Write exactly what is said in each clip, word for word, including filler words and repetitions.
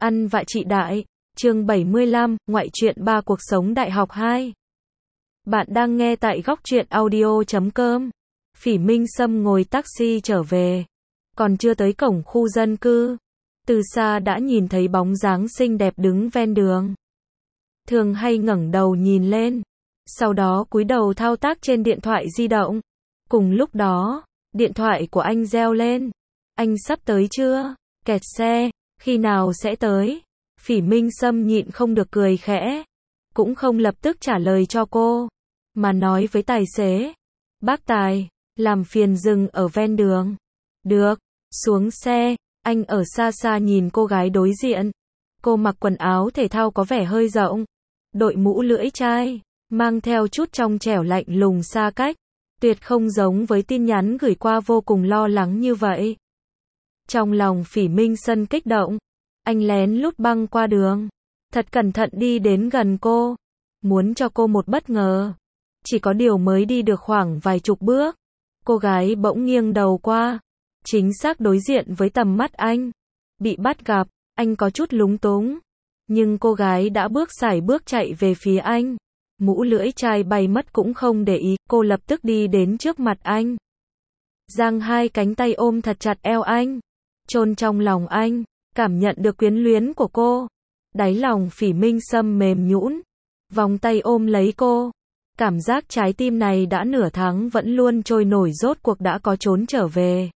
Ăn vạ chị đại. Chương bảy mươi lăm, ngoại truyện ba cuộc sống đại học hai. Bạn đang nghe tại góc truyện audio chấm com. Phỉ Minh Sâm ngồi taxi trở về. Còn chưa tới cổng khu dân cư. Từ xa đã nhìn thấy bóng dáng xinh đẹp đứng ven đường. Thường hay ngẩng đầu nhìn lên. Sau đó cúi đầu thao tác trên điện thoại di động. Cùng lúc đó, điện thoại của anh reo lên. Anh sắp tới chưa? Kẹt xe. Khi nào sẽ tới? Phỉ Minh Sâm nhịn không được cười khẽ. Cũng không lập tức trả lời cho cô. Mà nói với tài xế. Bác Tài, làm phiền dừng ở ven đường. Được, xuống xe. Anh ở xa xa nhìn cô gái đối diện. Cô mặc quần áo thể thao có vẻ hơi rộng. Đội mũ lưỡi chai. Mang theo chút trong trẻo lạnh lùng xa cách. Tuyệt không giống với tin nhắn gửi qua vô cùng lo lắng như vậy. Trong lòng Phỉ Minh Sâm kích động. Anh lén lút băng qua đường. Thật cẩn thận đi đến gần cô. Muốn cho cô một bất ngờ. Chỉ có điều mới đi được khoảng vài chục bước. Cô gái bỗng nghiêng đầu qua. Chính xác đối diện với tầm mắt anh. Bị bắt gặp, anh có chút lúng túng. Nhưng cô gái đã bước sải bước chạy về phía anh. Mũ lưỡi chai bay mất cũng không để ý. Cô lập tức đi đến trước mặt anh. Giang hai cánh tay ôm thật chặt eo anh. Chôn trong lòng anh. Cảm nhận được quyến luyến của cô. Đáy lòng Phỉ Minh Sâm mềm nhũn. Vòng tay ôm lấy cô. Cảm giác trái tim này đã nửa tháng vẫn luôn trôi nổi rốt cuộc đã có trốn trở về.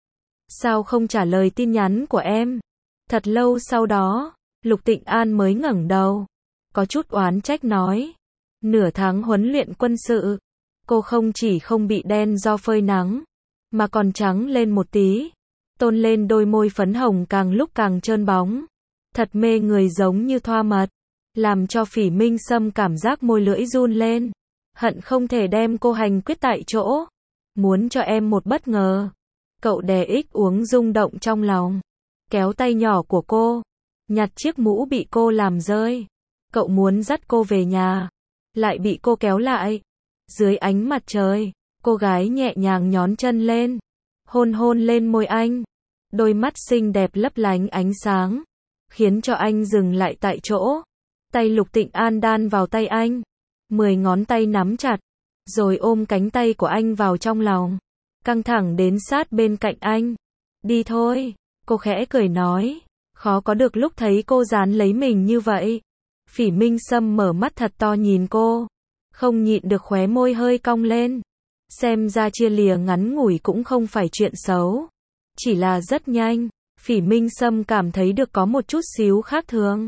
Sao không trả lời tin nhắn của em? Thật lâu sau đó, Lục Tịnh An mới ngẩng đầu. Có chút oán trách nói. Nửa tháng huấn luyện quân sự. Cô không chỉ không bị đen do phơi nắng. Mà còn trắng lên một tí. Tôn lên đôi môi phấn hồng càng lúc càng trơn bóng. Thật mê người giống như thoa mật. Làm cho Phỉ Minh Sâm cảm giác môi lưỡi run lên. Hận không thể đem cô hành quyết tại chỗ. Muốn cho em một bất ngờ. Cậu đè ích uống rung động trong lòng. Kéo tay nhỏ của cô. Nhặt chiếc mũ bị cô làm rơi. Cậu muốn dắt cô về nhà. Lại bị cô kéo lại. Dưới ánh mặt trời, cô gái nhẹ nhàng nhón chân lên. Hôn hôn lên môi anh. Đôi mắt xinh đẹp lấp lánh ánh sáng. Khiến cho anh dừng lại tại chỗ. Tay Lục Tịnh An đan vào tay anh. Mười ngón tay nắm chặt. Rồi ôm cánh tay của anh vào trong lòng. Căng thẳng đến sát bên cạnh anh. Đi thôi. Cô khẽ cười nói. Khó có được lúc thấy cô dán lấy mình như vậy. Phỉ Minh Sâm mở mắt thật to nhìn cô. Không nhịn được khóe môi hơi cong lên. Xem ra chia lìa ngắn ngủi cũng không phải chuyện xấu. Chỉ là rất nhanh. Phỉ Minh Sâm cảm thấy được có một chút xíu khác thường.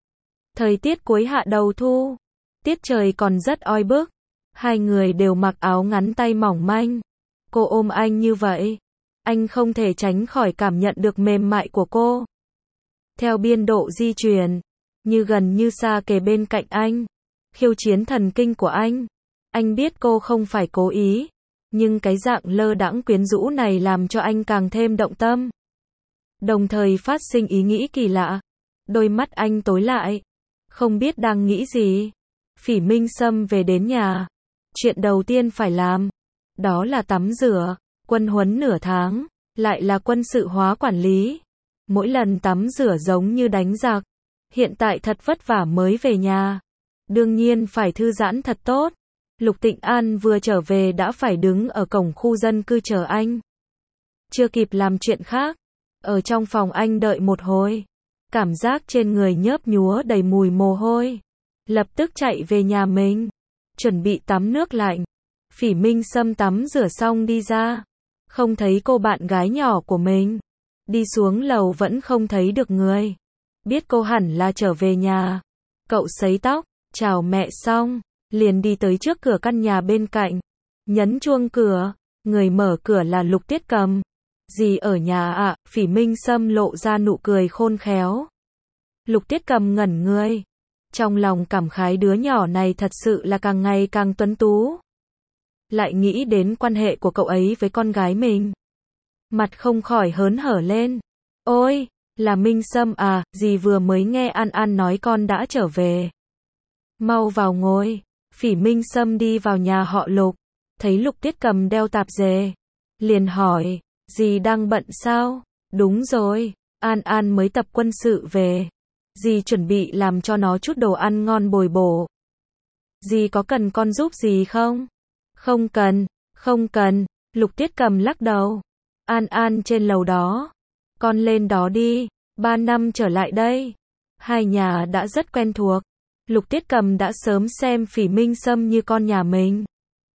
Thời tiết cuối hạ đầu thu. Tiết trời còn rất oi bức. Hai người đều mặc áo ngắn tay mỏng manh. Cô ôm anh như vậy. Anh không thể tránh khỏi cảm nhận được mềm mại của cô. Theo biên độ di chuyển. Như gần như xa kề bên cạnh anh. Khiêu chiến thần kinh của anh. Anh biết cô không phải cố ý. Nhưng cái dạng lơ đãng quyến rũ này làm cho anh càng thêm động tâm. Đồng thời phát sinh ý nghĩ kỳ lạ. Đôi mắt anh tối lại. Không biết đang nghĩ gì. Phỉ Minh Sâm về đến nhà. Chuyện đầu tiên phải làm. Đó là tắm rửa. Quân huấn nửa tháng. Lại là quân sự hóa quản lý. Mỗi lần tắm rửa giống như đánh giặc. Hiện tại thật vất vả mới về nhà. Đương nhiên phải thư giãn thật tốt. Lục Tịnh An vừa trở về đã phải đứng ở cổng khu dân cư chờ anh. Chưa kịp làm chuyện khác. Ở trong phòng anh đợi một hồi. Cảm giác trên người nhớp nhúa đầy mùi mồ hôi. Lập tức chạy về nhà mình. Chuẩn bị tắm nước lạnh. Phỉ Minh Sâm tắm rửa xong đi ra. Không thấy cô bạn gái nhỏ của mình. Đi xuống lầu vẫn không thấy được người. Biết cô hẳn là trở về nhà. Cậu sấy tóc, chào mẹ xong. Liền đi tới trước cửa căn nhà bên cạnh. Nhấn chuông cửa. Người mở cửa là Lục Tiết Cầm. Dì ở nhà ạ? À? Phỉ Minh Sâm lộ ra nụ cười khôn khéo. Lục Tiết Cầm ngẩn người. Trong lòng cảm khái đứa nhỏ này thật sự là càng ngày càng tuấn tú. Lại nghĩ đến quan hệ của cậu ấy với con gái mình. Mặt không khỏi hớn hở lên. Ôi, là Minh Sâm à, dì vừa mới nghe An An nói con đã trở về. Mau vào ngồi. Phỉ Minh Sâm đi vào nhà họ Lục. Thấy Lục Tiết Cầm đeo tạp dề. Liền hỏi, dì đang bận sao? Đúng rồi, An An mới tập quân sự về. Dì chuẩn bị làm cho nó chút đồ ăn ngon bồi bổ. Dì có cần con giúp gì không? Không cần, không cần, Lục Tiết Cầm lắc đầu. An An trên lầu đó. Con lên đó đi, ba năm trở lại đây. Hai nhà đã rất quen thuộc. Lục Tiết Cầm đã sớm xem Phỉ Minh Sâm như con nhà mình.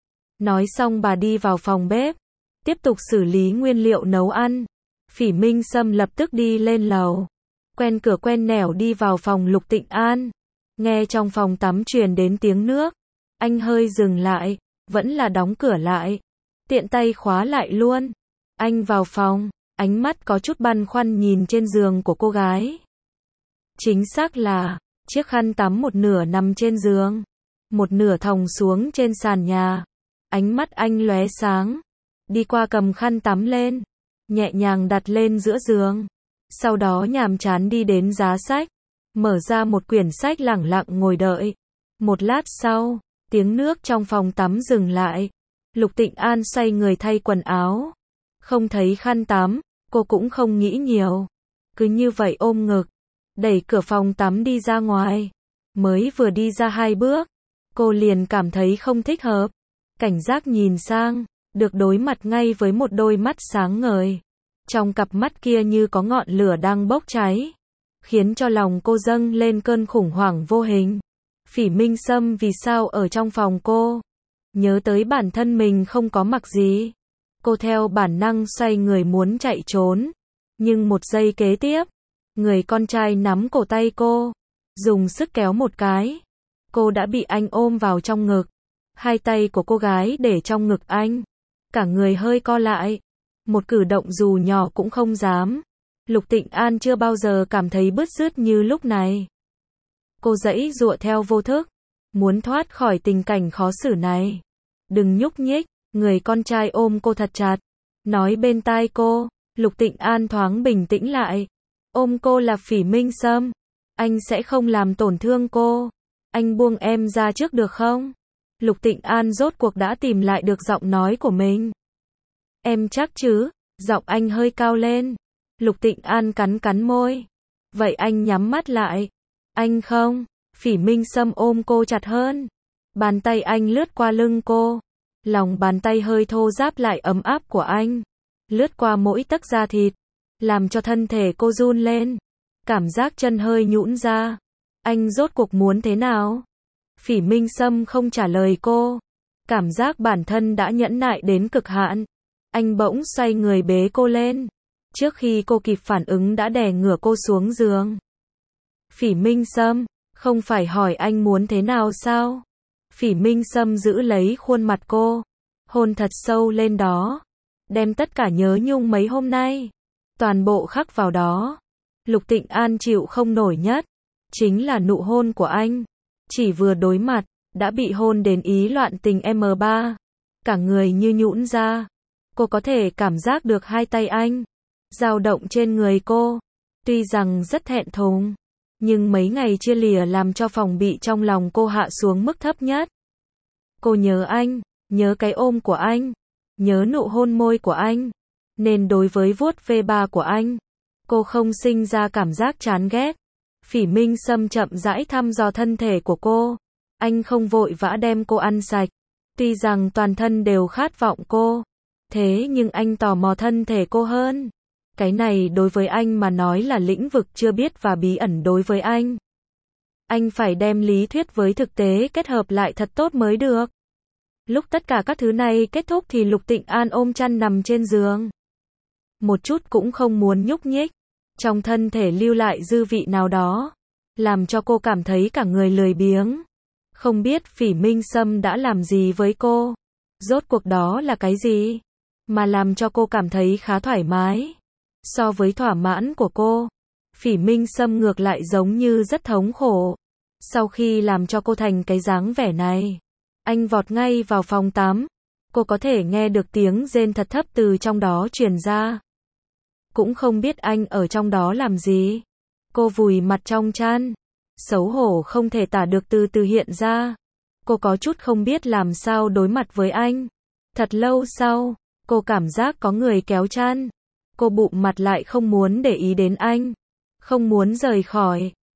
Nói xong bà đi vào phòng bếp, tiếp tục xử lý nguyên liệu nấu ăn. Phỉ Minh Sâm lập tức đi lên lầu, quen cửa quen nẻo đi vào phòng Lục Tịnh An. Nghe trong phòng tắm truyền đến tiếng nước, anh hơi dừng lại, vẫn là đóng cửa lại, tiện tay khóa lại luôn. Anh vào phòng, ánh mắt có chút băn khoăn nhìn trên giường của cô gái. Chính xác là, chiếc khăn tắm một nửa nằm trên giường, một nửa thòng xuống trên sàn nhà. Ánh mắt anh lóe sáng, đi qua cầm khăn tắm lên, nhẹ nhàng đặt lên giữa giường. Sau đó nhàm chán đi đến giá sách, mở ra một quyển sách lẳng lặng ngồi đợi. Một lát sau, tiếng nước trong phòng tắm dừng lại. Lục Tịnh An xoay người thay quần áo. Không thấy khăn tắm, cô cũng không nghĩ nhiều. Cứ như vậy ôm ngực, đẩy cửa phòng tắm đi ra ngoài. Mới vừa đi ra hai bước, cô liền cảm thấy không thích hợp. Cảnh giác nhìn sang, được đối mặt ngay với một đôi mắt sáng ngời. Trong cặp mắt kia như có ngọn lửa đang bốc cháy, khiến cho lòng cô dâng lên cơn khủng hoảng vô hình. Phỉ Minh Sâm vì sao ở trong phòng cô? Nhớ tới bản thân mình không có mặc gì. Cô theo bản năng xoay người muốn chạy trốn. Nhưng một giây kế tiếp, người con trai nắm cổ tay cô, dùng sức kéo một cái. Cô đã bị anh ôm vào trong ngực. Hai tay của cô gái để trong ngực anh. Cả người hơi co lại. Một cử động dù nhỏ cũng không dám. Lục Tịnh An chưa bao giờ cảm thấy bứt rứt như lúc này. Cô giãy giụa theo vô thức, muốn thoát khỏi tình cảnh khó xử này. Đừng nhúc nhích, người con trai ôm cô thật chặt, nói bên tai cô. Lục Tịnh An thoáng bình tĩnh lại. Ôm cô là Phỉ Minh Sâm, anh sẽ không làm tổn thương cô. Anh buông em ra trước được không? Lục Tịnh An rốt cuộc đã tìm lại được giọng nói của mình. Em chắc chứ? Giọng anh hơi cao lên. Lục Tịnh An cắn cắn môi. Vậy anh nhắm mắt lại. Anh không. Phỉ Minh Sâm ôm cô chặt hơn. Bàn tay anh lướt qua lưng cô. Lòng bàn tay hơi thô ráp lại ấm áp của anh, lướt qua mỗi tấc da thịt, làm cho thân thể cô run lên. Cảm giác chân hơi nhũn ra. Anh rốt cuộc muốn thế nào? Phỉ Minh Sâm không trả lời cô. Cảm giác bản thân đã nhẫn nại đến cực hạn. Anh bỗng xoay người bế cô lên. Trước khi cô kịp phản ứng đã đè ngửa cô xuống giường. Phỉ Minh Sâm, không phải hỏi anh muốn thế nào sao? Phỉ Minh Sâm giữ lấy khuôn mặt cô, hôn thật sâu lên đó, đem tất cả nhớ nhung mấy hôm nay, toàn bộ khắc vào đó. Lục Tịnh An chịu không nổi nhất, chính là nụ hôn của anh. Chỉ vừa đối mặt, đã bị hôn đến ý loạn tình em ba. Cả người như nhũn ra. Cô có thể cảm giác được hai tay anh dao động trên người cô. Tuy rằng rất thẹn thùng, nhưng mấy ngày chia lìa làm cho phòng bị trong lòng cô hạ xuống mức thấp nhất. Cô nhớ anh, nhớ cái ôm của anh, nhớ nụ hôn môi của anh, nên đối với vuốt ve ba của anh, cô không sinh ra cảm giác chán ghét. Phỉ Minh Sâm chậm rãi thăm dò thân thể của cô. Anh không vội vã đem cô ăn sạch. Tuy rằng toàn thân đều khát vọng cô, thế nhưng anh tò mò thân thể cô hơn. Cái này đối với anh mà nói là lĩnh vực chưa biết và bí ẩn đối với anh. Anh phải đem lý thuyết với thực tế kết hợp lại thật tốt mới được. Lúc tất cả các thứ này kết thúc thì Lục Tịnh An ôm chăn nằm trên giường. Một chút cũng không muốn nhúc nhích. Trong thân thể lưu lại dư vị nào đó, làm cho cô cảm thấy cả người lười biếng. Không biết Phỉ Minh Sâm đã làm gì với cô. Rốt cuộc đó là cái gì mà làm cho cô cảm thấy khá thoải mái. So với thỏa mãn của cô, Phỉ Minh Sâm ngược lại giống như rất thống khổ. Sau khi làm cho cô thành cái dáng vẻ này, anh vọt ngay vào phòng tắm. Cô có thể nghe được tiếng rên thật thấp từ trong đó truyền ra. Cũng không biết anh ở trong đó làm gì. Cô vùi mặt trong chăn, xấu hổ không thể tả được từ từ hiện ra. Cô có chút không biết làm sao đối mặt với anh. Thật lâu sau, cô cảm giác có người kéo chăn. Cô bụm mặt lại không muốn để ý đến anh, không muốn rời khỏi.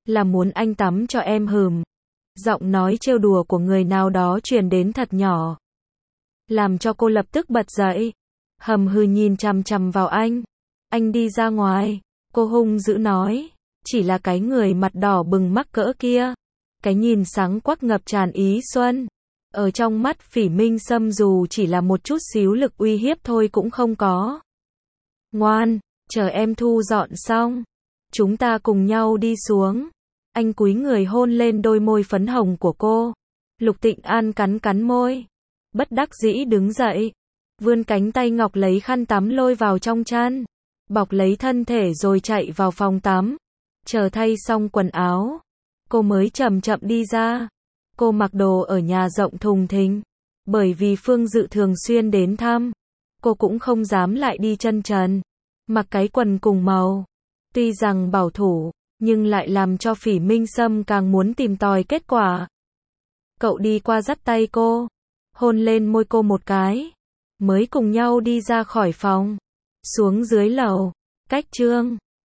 Là muốn anh tắm cho em hừm. Giọng nói trêu đùa của người nào đó truyền đến thật nhỏ, làm cho cô lập tức bật dậy, hầm hừ nhìn chằm chằm vào anh. Anh đi ra ngoài, cô hung dữ nói, chỉ là cái người mặt đỏ bừng mắc cỡ kia, cái nhìn sáng quắc ngập tràn ý xuân. Ở trong mắt Phỉ Minh Sâm dù chỉ là một chút xíu lực uy hiếp thôi cũng không có. Ngoan, chờ em thu dọn xong, chúng ta cùng nhau đi xuống. Anh cúi người hôn lên đôi môi phấn hồng của cô. Lục Tịnh An cắn cắn môi, bất đắc dĩ đứng dậy, vươn cánh tay ngọc lấy khăn tắm lôi vào trong chăn, bọc lấy thân thể rồi chạy vào phòng tắm. Chờ thay xong quần áo, cô mới chậm chậm đi ra. Cô mặc đồ ở nhà rộng thùng thình, bởi vì Phương Dự thường xuyên đến thăm, cô cũng không dám lại đi chân trần, mặc cái quần cùng màu. Tuy rằng bảo thủ, nhưng lại làm cho Phỉ Minh Sâm càng muốn tìm tòi kết quả. Cậu đi qua dắt tay cô, hôn lên môi cô một cái, mới cùng nhau đi ra khỏi phòng, xuống dưới lầu, cách Trương